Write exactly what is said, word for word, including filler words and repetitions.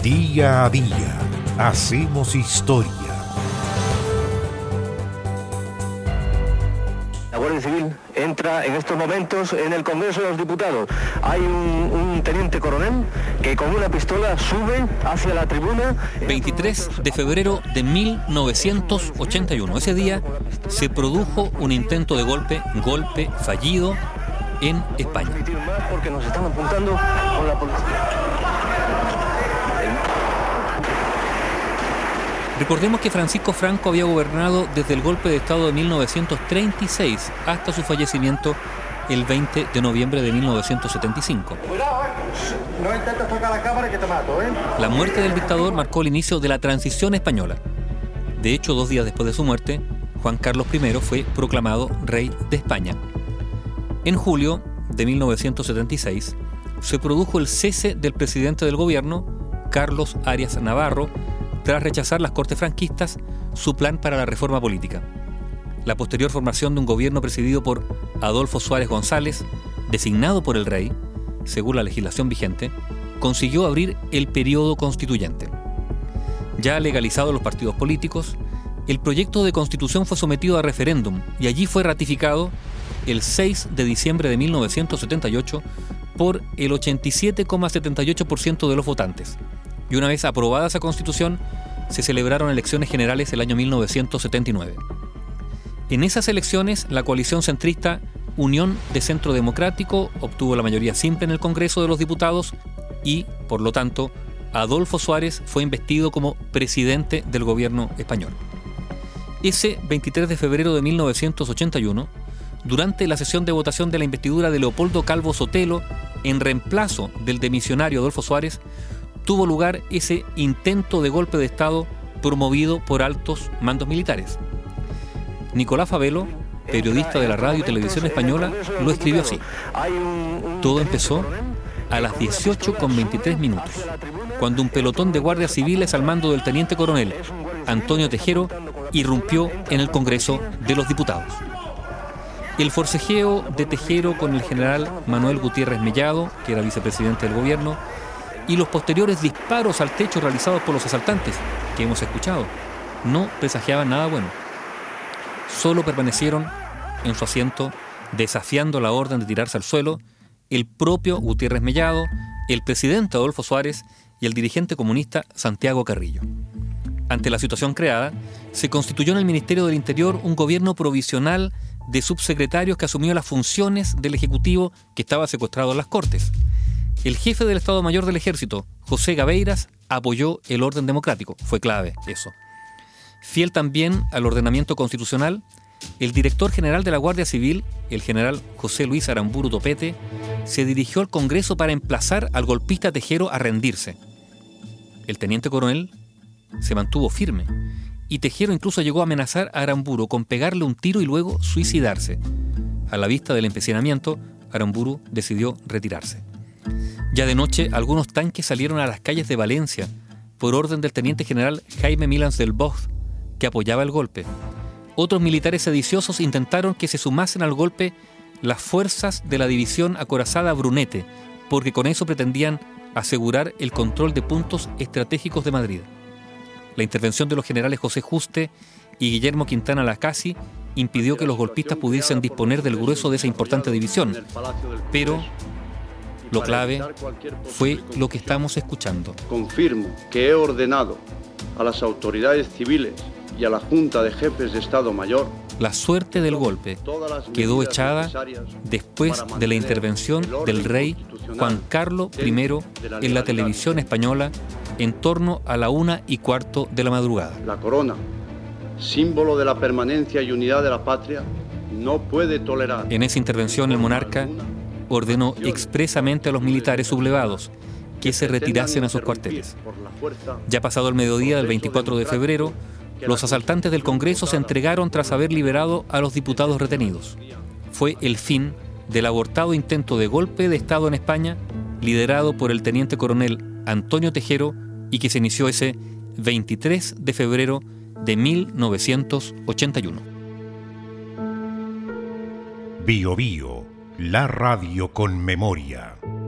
Día a día hacemos historia. La Guardia Civil entra en estos momentos en el Congreso de los Diputados. Hay un, un teniente coronel que con una pistola sube hacia la tribuna. veintitrés de febrero de mil novecientos ochenta y uno. Ese día se produjo un intento de golpe, golpe fallido en España. Porque nos están apuntando con la policía. Recordemos que Francisco Franco había gobernado desde el golpe de Estado de mil novecientos treinta y seis hasta su fallecimiento el veinte de noviembre de mil novecientos setenta y cinco. Cuidado, eh. No intentes tocar la cámara que te mato, ¿eh? La muerte del dictador marcó el inicio de la transición española. De hecho, dos días después de su muerte, Juan Carlos primero fue proclamado rey de España. En julio de mil novecientos setenta y seis se produjo el cese del presidente del gobierno, Carlos Arias Navarro, tras rechazar las Cortes franquistas su plan para la reforma política. La posterior formación de un gobierno presidido por Adolfo Suárez González, designado por el rey, según la legislación vigente, consiguió abrir el periodo constituyente. Ya legalizados los partidos políticos, el proyecto de constitución fue sometido a referéndum y allí fue ratificado el seis de diciembre de mil novecientos setenta y ocho por el ochenta y siete coma setenta y ocho por ciento de los votantes. Y una vez aprobada esa constitución, se celebraron elecciones generales el año mil novecientos setenta y nueve. En esas elecciones, la coalición centrista Unión de Centro Democrático obtuvo la mayoría simple en el Congreso de los Diputados y, por lo tanto, Adolfo Suárez fue investido como presidente del gobierno español. Ese veintitrés de febrero de mil novecientos ochenta y uno, durante la sesión de votación de la investidura de Leopoldo Calvo Sotelo, en reemplazo del demisionario Adolfo Suárez, tuvo lugar ese intento de golpe de Estado promovido por altos mandos militares. Nicolás Fabelo, periodista de la radio y televisión española, lo escribió así. Todo empezó a las dieciocho con veintitrés minutos, cuando un pelotón de guardias civiles al mando del teniente coronel Antonio Tejero irrumpió en el Congreso de los Diputados. El forcejeo de Tejero con el general Manuel Gutiérrez Mellado, que era vicepresidente del gobierno, y los posteriores disparos al techo realizados por los asaltantes, que hemos escuchado, no presagiaban nada bueno. Solo permanecieron en su asiento, desafiando la orden de tirarse al suelo, el propio Gutiérrez Mellado, el presidente Adolfo Suárez y el dirigente comunista Santiago Carrillo. Ante la situación creada, se constituyó en el Ministerio del Interior un gobierno provisional de subsecretarios que asumió las funciones del Ejecutivo que estaba secuestrado en las Cortes. El jefe del Estado Mayor del Ejército, José Gabeiras, apoyó el orden democrático. Fue clave eso. Fiel también al ordenamiento constitucional, el director general de la Guardia Civil, el general José Luis Aramburu Topete, se dirigió al Congreso para emplazar al golpista Tejero a rendirse. El teniente coronel se mantuvo firme y Tejero incluso llegó a amenazar a Aramburu con pegarle un tiro y luego suicidarse. A la vista del empecinamiento, Aramburu decidió retirarse. Ya de noche, algunos tanques salieron a las calles de Valencia por orden del teniente general Jaime Milans del Bosch, que apoyaba el golpe. Otros militares sediciosos intentaron que se sumasen al golpe las fuerzas de la división acorazada Brunete, porque con eso pretendían asegurar el control de puntos estratégicos de Madrid. La intervención de los generales José Juste y Guillermo Quintana Lacasi impidió que los golpistas pudiesen disponer del grueso de esa importante división, pero lo clave fue lo que estamos escuchando. Confirmo que he ordenado a las autoridades civiles y a la Junta de Jefes de Estado Mayor. La suerte del golpe quedó echada después de la intervención del rey Juan Carlos primero en la televisión española en torno a la una y cuarto de la madrugada. La corona, símbolo de la permanencia y unidad de la patria, no puede tolerar. En esa intervención el monarca ordenó expresamente a los militares sublevados que se retirasen a sus cuarteles. Ya pasado el mediodía del veinticuatro de febrero, los asaltantes del Congreso se entregaron tras haber liberado a los diputados retenidos. Fue el fin del abortado intento de golpe de Estado en España, liderado por el teniente coronel Antonio Tejero y que se inició ese veintitrés de febrero de mil novecientos ochenta y uno. Bio Bio, la radio con memoria.